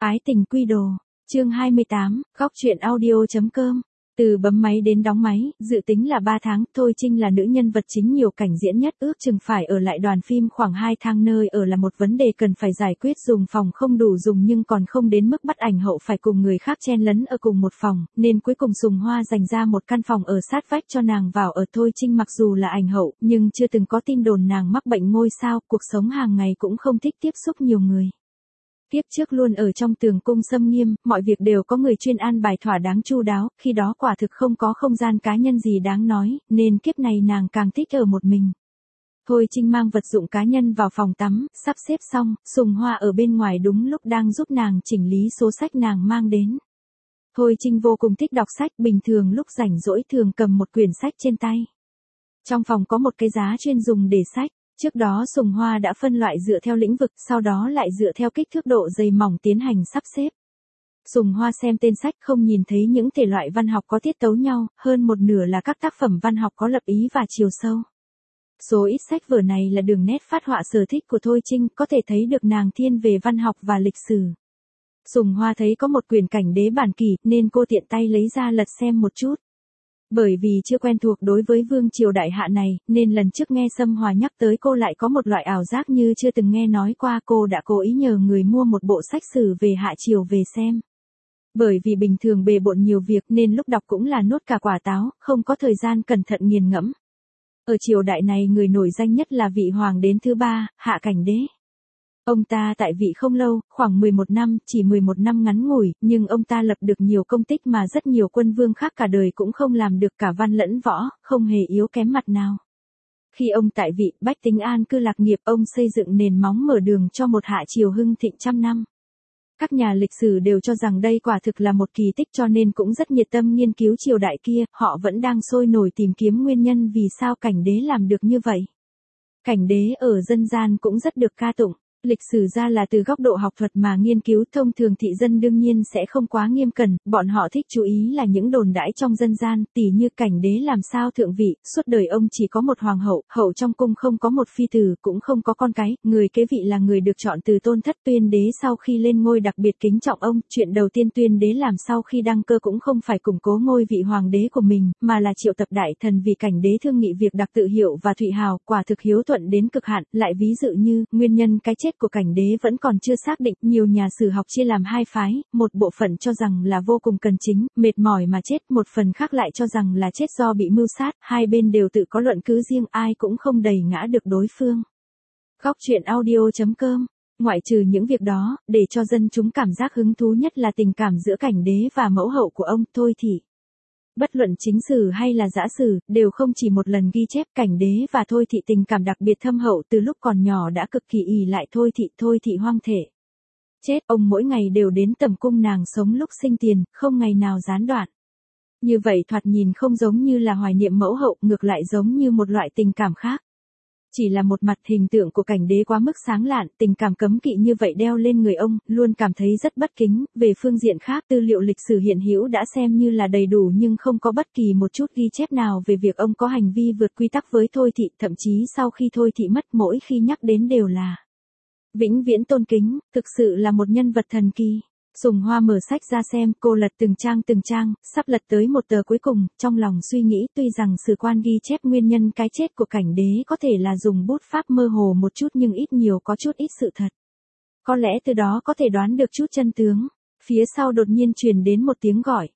Ái tình quy đồ, chương 28, góc truyện audio.com. Từ bấm máy đến đóng máy, dự tính là 3 tháng, Thôi Trinh là nữ nhân vật chính nhiều cảnh diễn nhất, ước chừng phải ở lại đoàn phim khoảng 2 tháng, nơi ở là một vấn đề cần phải giải quyết, dùng phòng không đủ dùng nhưng còn không đến mức bắt ảnh hậu phải cùng người khác chen lấn ở cùng một phòng, nên cuối cùng Sùng Hoa dành ra một căn phòng ở sát vách cho nàng vào ở. Thôi Trinh mặc dù là ảnh hậu, nhưng chưa từng có tin đồn nàng mắc bệnh ngôi sao, cuộc sống hàng ngày cũng không thích tiếp xúc nhiều người. Tiếp trước luôn ở trong tường cung xâm nghiêm, mọi việc đều có người chuyên an bài thỏa đáng chu đáo, khi đó quả thực không có không gian cá nhân gì đáng nói, nên kiếp này nàng càng thích ở một mình. Thôi Trinh mang vật dụng cá nhân vào phòng tắm, sắp xếp xong, Sùng Hoa ở bên ngoài đúng lúc đang giúp nàng chỉnh lý số sách nàng mang đến. Thôi Trinh vô cùng thích đọc sách, bình thường lúc rảnh rỗi thường cầm một quyển sách trên tay. Trong phòng có một cái giá chuyên dùng để sách. Trước đó Sùng Hoa đã phân loại dựa theo lĩnh vực, sau đó lại dựa theo kích thước độ dày mỏng tiến hành sắp xếp. Sùng Hoa xem tên sách không nhìn thấy những thể loại văn học có tiết tấu nhau, hơn một nửa là các tác phẩm văn học có lập ý và chiều sâu. Số ít sách vở này là đường nét phát họa sở thích của Thôi Trinh, có thể thấy được nàng thiên về văn học và lịch sử. Sùng Hoa thấy có một quyển cảnh đế bản kỷ, nên cô tiện tay lấy ra lật xem một chút. Bởi vì chưa quen thuộc đối với vương triều đại hạ này, nên lần trước nghe Sâm Hòa nhắc tới cô lại có một loại ảo giác như chưa từng nghe nói qua. Cô đã cố ý nhờ người mua một bộ sách sử về hạ triều về xem. Bởi vì bình thường bề bộn nhiều việc nên lúc đọc cũng là nuốt cả quả táo, không có thời gian cẩn thận nghiền ngẫm. Ở triều đại này người nổi danh nhất là vị hoàng đến thứ 3, Hạ Cảnh Đế. Ông ta tại vị không lâu, khoảng 11 năm, chỉ 11 năm ngắn ngủi, nhưng ông ta lập được nhiều công tích mà rất nhiều quân vương khác cả đời cũng không làm được, cả văn lẫn võ, không hề yếu kém mặt nào. Khi ông tại vị, bách tính an cư lạc nghiệp, ông xây dựng nền móng mở đường cho một hạ triều hưng thịnh trăm năm. Các nhà lịch sử đều cho rằng đây quả thực là một kỳ tích, cho nên cũng rất nhiệt tâm nghiên cứu triều đại kia, họ vẫn đang sôi nổi tìm kiếm nguyên nhân vì sao Cảnh Đế làm được như vậy. Cảnh Đế ở dân gian cũng rất được ca tụng. Lịch sử ra là từ góc độ học thuật mà nghiên cứu, thông thường thị dân đương nhiên sẽ không quá nghiêm cẩn, bọn họ thích chú ý là những đồn đãi trong dân gian, tỉ như Cảnh Đế làm sao thượng vị, suốt đời ông chỉ có một hoàng hậu, hậu trong cung không có một phi tử, cũng không có con cái, người kế vị là người được chọn từ Tôn Thất. Tuyên đế sau khi lên ngôi đặc biệt kính trọng ông, chuyện đầu tiên Tuyên đế làm sau khi đăng cơ cũng không phải củng cố ngôi vị hoàng đế của mình, mà là triệu tập đại thần vì Cảnh Đế thương nghị việc đặc tự Hiệu và Thụy Hào, quả thực hiếu thuận đến cực hạn. Lại ví dụ như, nguyên nhân cái chết của Cảnh Đế vẫn còn chưa xác định, nhiều nhà sử học chia làm hai phái, một bộ phận cho rằng là vô cùng cần chính, mệt mỏi mà chết, một phần khác lại cho rằng là chết do bị mưu sát, hai bên đều tự có luận cứ riêng, ai cũng không đẩy ngã được đối phương. Góc truyện audio.com. Ngoại trừ những việc đó, để cho dân chúng cảm giác hứng thú nhất là tình cảm giữa Cảnh Đế và mẫu hậu của ông, Thôi Thị. Bất luận chính sử hay là giã sử, đều không chỉ một lần ghi chép Cảnh Đế và Thôi Thị tình cảm đặc biệt thâm hậu, từ lúc còn nhỏ đã cực kỳ ỷ lại Thôi Thị hoang thể. Chết, ông mỗi ngày đều đến tầm cung nàng sống lúc sinh tiền, không ngày nào gián đoạn. Như vậy thoạt nhìn không giống như là hoài niệm mẫu hậu, ngược lại giống như một loại tình cảm khác. Chỉ là một mặt hình tượng của Cảnh Đế quá mức sáng lạn, tình cảm cấm kỵ như vậy đeo lên người ông, luôn cảm thấy rất bất kính. Về phương diện khác, tư liệu lịch sử hiện hữu đã xem như là đầy đủ nhưng không có bất kỳ một chút ghi chép nào về việc ông có hành vi vượt quy tắc với Thôi Thị, thậm chí sau khi Thôi Thị mất mỗi khi nhắc đến đều là vĩnh viễn tôn kính, thực sự là một nhân vật thần kỳ. Sùng Hoa mở sách ra xem, cô lật từng trang, sắp lật tới một tờ cuối cùng, trong lòng suy nghĩ tuy rằng sử quan ghi chép nguyên nhân cái chết của Cảnh Đế có thể là dùng bút pháp mơ hồ một chút nhưng ít nhiều có chút ít sự thật. Có lẽ từ đó có thể đoán được chút chân tướng. Phía sau đột nhiên truyền đến một tiếng gọi.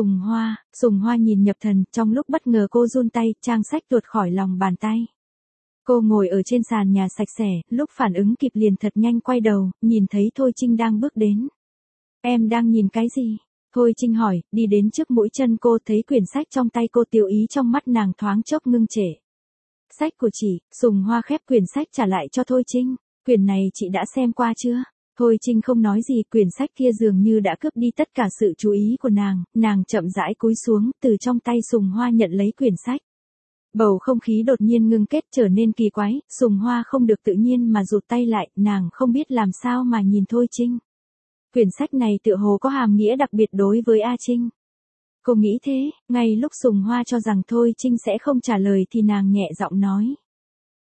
Sùng Hoa nhìn nhập thần, trong lúc bất ngờ cô run tay, trang sách tuột khỏi lòng bàn tay. Cô ngồi ở trên sàn nhà sạch sẽ, lúc phản ứng kịp liền thật nhanh quay đầu, nhìn thấy Thôi Trinh đang bước đến. Em đang nhìn cái gì? Thôi Trinh hỏi, đi đến trước mũi chân cô, thấy quyển sách trong tay cô, tiêu ý trong mắt nàng thoáng chốc ngưng trệ. Sách của chị. Sùng Hoa khép quyển sách trả lại cho Thôi Trinh. Quyển này chị đã xem qua chưa? Thôi Trinh không nói gì, quyển sách kia dường như đã cướp đi tất cả sự chú ý của nàng chậm rãi cúi xuống, từ trong tay Sùng Hoa nhận lấy quyển sách. Bầu không khí đột nhiên ngưng kết trở nên kỳ quái, Sùng Hoa không được tự nhiên mà rụt tay lại, nàng không biết làm sao mà nhìn Thôi Trinh. Quyển sách này tựa hồ có hàm nghĩa đặc biệt đối với A Trinh. Cô nghĩ thế, ngay lúc Sùng Hoa cho rằng Thôi Trinh sẽ không trả lời thì nàng nhẹ giọng nói.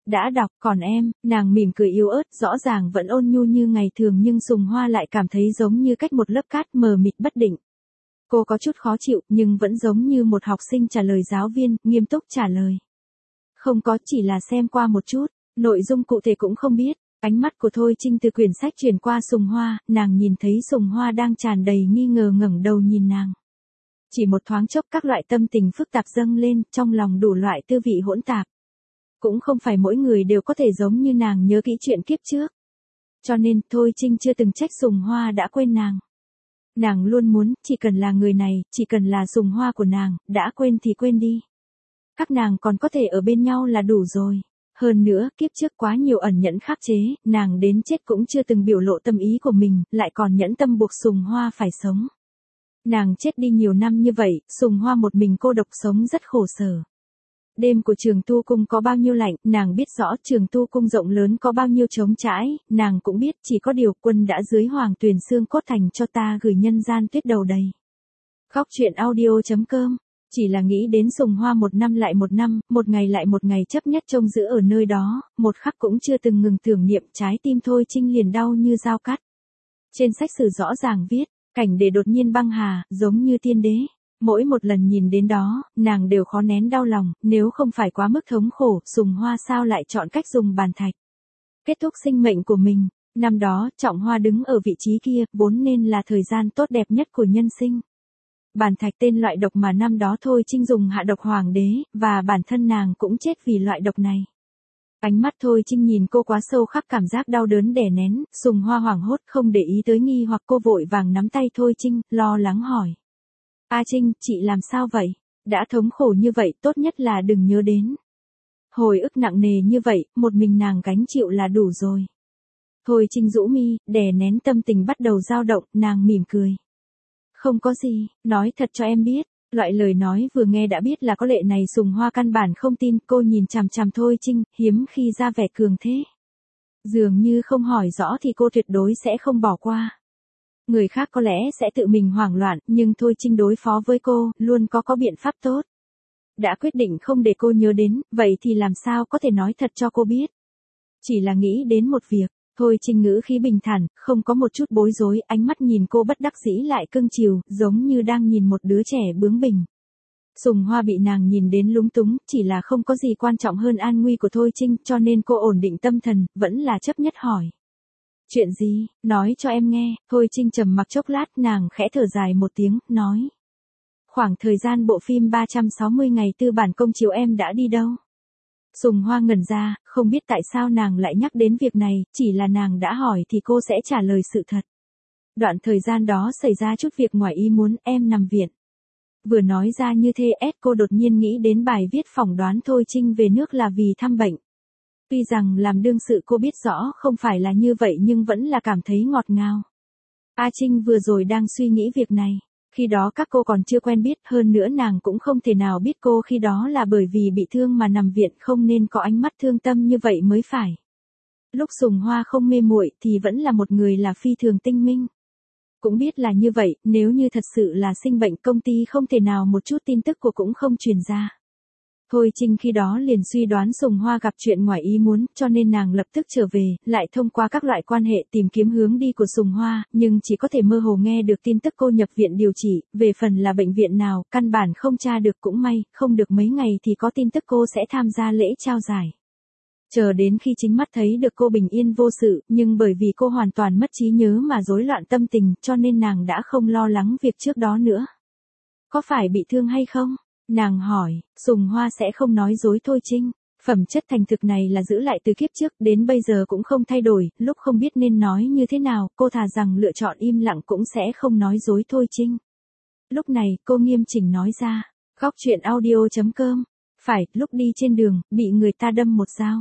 Đã đọc, còn em, nàng mỉm cười yếu ớt, rõ ràng vẫn ôn nhu như ngày thường nhưng Sùng Hoa lại cảm thấy giống như cách một lớp cát mờ mịt bất định. Cô có chút khó chịu nhưng vẫn giống như một học sinh trả lời giáo viên, nghiêm túc trả lời. Không có, chỉ là xem qua một chút, nội dung cụ thể cũng không biết. Ánh mắt của Thôi Trinh từ quyển sách chuyển qua Sùng Hoa, nàng nhìn thấy Sùng Hoa đang tràn đầy nghi ngờ ngẩng đầu nhìn nàng. Chỉ một thoáng chốc các loại tâm tình phức tạp dâng lên, trong lòng đủ loại tư vị hỗn tạp. Cũng không phải mỗi người đều có thể giống như nàng nhớ kỹ chuyện kiếp trước. Cho nên Thôi Trinh chưa từng trách Sùng Hoa đã quên nàng. Nàng luôn muốn, chỉ cần là người này, chỉ cần là Sùng Hoa của nàng, đã quên thì quên đi. Các nàng còn có thể ở bên nhau là đủ rồi. Hơn nữa, kiếp trước quá nhiều ẩn nhẫn khắc chế, nàng đến chết cũng chưa từng biểu lộ tâm ý của mình, lại còn nhẫn tâm buộc Sùng Hoa phải sống. Nàng chết đi nhiều năm như vậy, Sùng Hoa một mình cô độc sống rất khổ sở. Đêm của Trường Tu Cung có bao nhiêu lạnh, nàng biết rõ Trường Tu Cung rộng lớn có bao nhiêu trống trải, nàng cũng biết chỉ có điều quân đã dưới Hoàng Tuyền xương cốt thành cho ta gửi nhân gian tuyết đầu đầy. Góc truyện audio.com. Chỉ là nghĩ đến Sùng Hoa một năm lại một năm, một ngày lại một ngày chấp nhất trông giữ ở nơi đó, một khắc cũng chưa từng ngừng tưởng niệm, trái tim Thôi Trinh liền đau như dao cắt. Trên sách sử rõ ràng viết, cảnh để đột nhiên băng hà, giống như tiên đế. Mỗi một lần nhìn đến đó, nàng đều khó nén đau lòng, nếu không phải quá mức thống khổ, Sùng Hoa sao lại chọn cách dùng bàn thạch. Kết thúc sinh mệnh của mình, năm đó, Trọng Hoa đứng ở vị trí kia, vốn nên là thời gian tốt đẹp nhất của nhân sinh. Bàn thạch tên loại độc mà năm đó Thôi Trinh dùng hạ độc hoàng đế, và bản thân nàng cũng chết vì loại độc này. Ánh mắt Thôi Trinh nhìn cô quá sâu khắc cảm giác đau đớn đè nén, Sùng Hoa hoảng hốt không để ý tới nghi hoặc cô vội vàng nắm tay Thôi Trinh, lo lắng hỏi. A Trinh, chị làm sao vậy? Đã thống khổ như vậy, tốt nhất là đừng nhớ đến. Hồi ức nặng nề như vậy, một mình nàng gánh chịu là đủ rồi. Thôi Trinh rũ mi, đè nén tâm tình bắt đầu dao động, nàng mỉm cười. Không có gì, nói thật cho em biết. Loại lời nói vừa nghe đã biết là có lệ này Sùng Hoa căn bản không tin, cô nhìn chằm chằm Thôi Trinh, hiếm khi ra vẻ cường thế. Dường như không hỏi rõ thì cô tuyệt đối sẽ không bỏ qua. Người khác có lẽ sẽ tự mình hoảng loạn, nhưng Thôi Trinh đối phó với cô, luôn có biện pháp tốt. Đã quyết định không để cô nhớ đến, vậy thì làm sao có thể nói thật cho cô biết. Chỉ là nghĩ đến một việc, Thôi Trinh ngữ khí bình thản, không có một chút bối rối, ánh mắt nhìn cô bất đắc dĩ lại cưng chiều, giống như đang nhìn một đứa trẻ bướng bỉnh. Sùng Hoa bị nàng nhìn đến lúng túng, chỉ là không có gì quan trọng hơn an nguy của Thôi Trinh, cho nên cô ổn định tâm thần, vẫn là chấp nhất hỏi. Chuyện gì, nói cho em nghe. Thôi Trinh trầm mặc chốc lát, nàng khẽ thở dài một tiếng, nói. Khoảng thời gian bộ phim 360 ngày tư bản công chiếu em đã đi đâu? Sùng Hoa ngẩn ra, không biết tại sao nàng lại nhắc đến việc này, chỉ là nàng đã hỏi thì cô sẽ trả lời sự thật. Đoạn thời gian đó xảy ra chút việc ngoài ý muốn, em nằm viện. Vừa nói ra như thế, cô đột nhiên nghĩ đến bài viết phỏng đoán Thôi Trinh về nước là vì thăm bệnh. Tuy rằng làm đương sự cô biết rõ không phải là như vậy nhưng vẫn là cảm thấy ngọt ngào. A Trinh vừa rồi đang suy nghĩ việc này. Khi đó các cô còn chưa quen biết, hơn nữa nàng cũng không thể nào biết cô khi đó là bởi vì bị thương mà nằm viện, không nên có ánh mắt thương tâm như vậy mới phải. Lúc Sùng Hoa không mê muội thì vẫn là một người là phi thường tinh minh. Cũng biết là như vậy, nếu như thật sự là sinh bệnh công ty không thể nào một chút tin tức của cũng không truyền ra. Thôi Trinh khi đó liền suy đoán Sùng Hoa gặp chuyện ngoài ý muốn, cho nên nàng lập tức trở về, lại thông qua các loại quan hệ tìm kiếm hướng đi của Sùng Hoa, nhưng chỉ có thể mơ hồ nghe được tin tức cô nhập viện điều trị, về phần là bệnh viện nào, căn bản không tra được cũng may, không được mấy ngày thì có tin tức cô sẽ tham gia lễ trao giải. Chờ đến khi chính mắt thấy được cô bình yên vô sự, nhưng bởi vì cô hoàn toàn mất trí nhớ mà rối loạn tâm tình, cho nên nàng đã không lo lắng việc trước đó nữa. Có phải bị thương hay không? Nàng hỏi. Sùng Hoa sẽ không nói dối Thôi Trinh. Phẩm chất thành thực này là giữ lại từ kiếp trước, đến bây giờ cũng không thay đổi, lúc không biết nên nói như thế nào, cô thà rằng lựa chọn im lặng cũng sẽ không nói dối Thôi Trinh. Lúc này, cô nghiêm chỉnh nói ra. Góc truyện audio.com. Phải, lúc đi trên đường, bị người ta đâm một dao.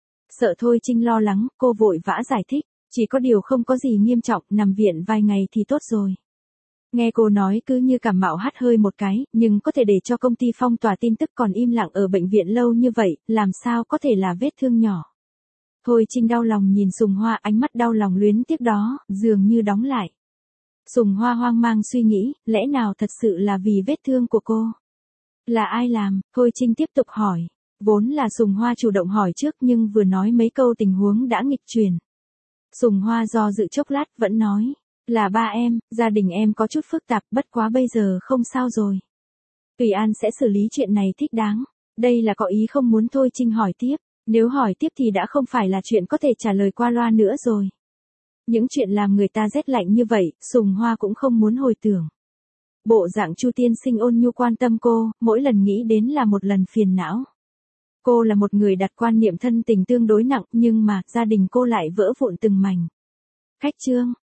Sợ Thôi Trinh lo lắng, cô vội vã giải thích, chỉ có điều không có gì nghiêm trọng, nằm viện vài ngày thì tốt rồi. Nghe cô nói cứ như cảm mạo hắt hơi một cái, nhưng có thể để cho công ty phong tỏa tin tức còn im lặng ở bệnh viện lâu như vậy, làm sao có thể là vết thương nhỏ. Thôi Trinh đau lòng nhìn Sùng Hoa, ánh mắt đau lòng luyến tiếc đó, dường như đóng lại. Sùng Hoa hoang mang suy nghĩ, lẽ nào thật sự là vì vết thương của cô? Là ai làm? Thôi Trinh tiếp tục hỏi. Vốn là Sùng Hoa chủ động hỏi trước nhưng vừa nói mấy câu tình huống đã nghịch chuyển. Sùng Hoa do dự chốc lát vẫn nói, là ba em, gia đình em có chút phức tạp bất quá bây giờ không sao rồi. Tùy An sẽ xử lý chuyện này thích đáng. Đây là có ý không muốn Thôi Trinh hỏi tiếp. Nếu hỏi tiếp thì đã không phải là chuyện có thể trả lời qua loa nữa rồi. Những chuyện làm người ta rét lạnh như vậy, Sùng Hoa cũng không muốn hồi tưởng. Bộ dạng Chu tiên sinh ôn nhu quan tâm cô, mỗi lần nghĩ đến là một lần phiền não. Cô là một người đặt quan niệm thân tình tương đối nặng nhưng mà gia đình cô lại vỡ vụn từng mảnh. Khách Trương,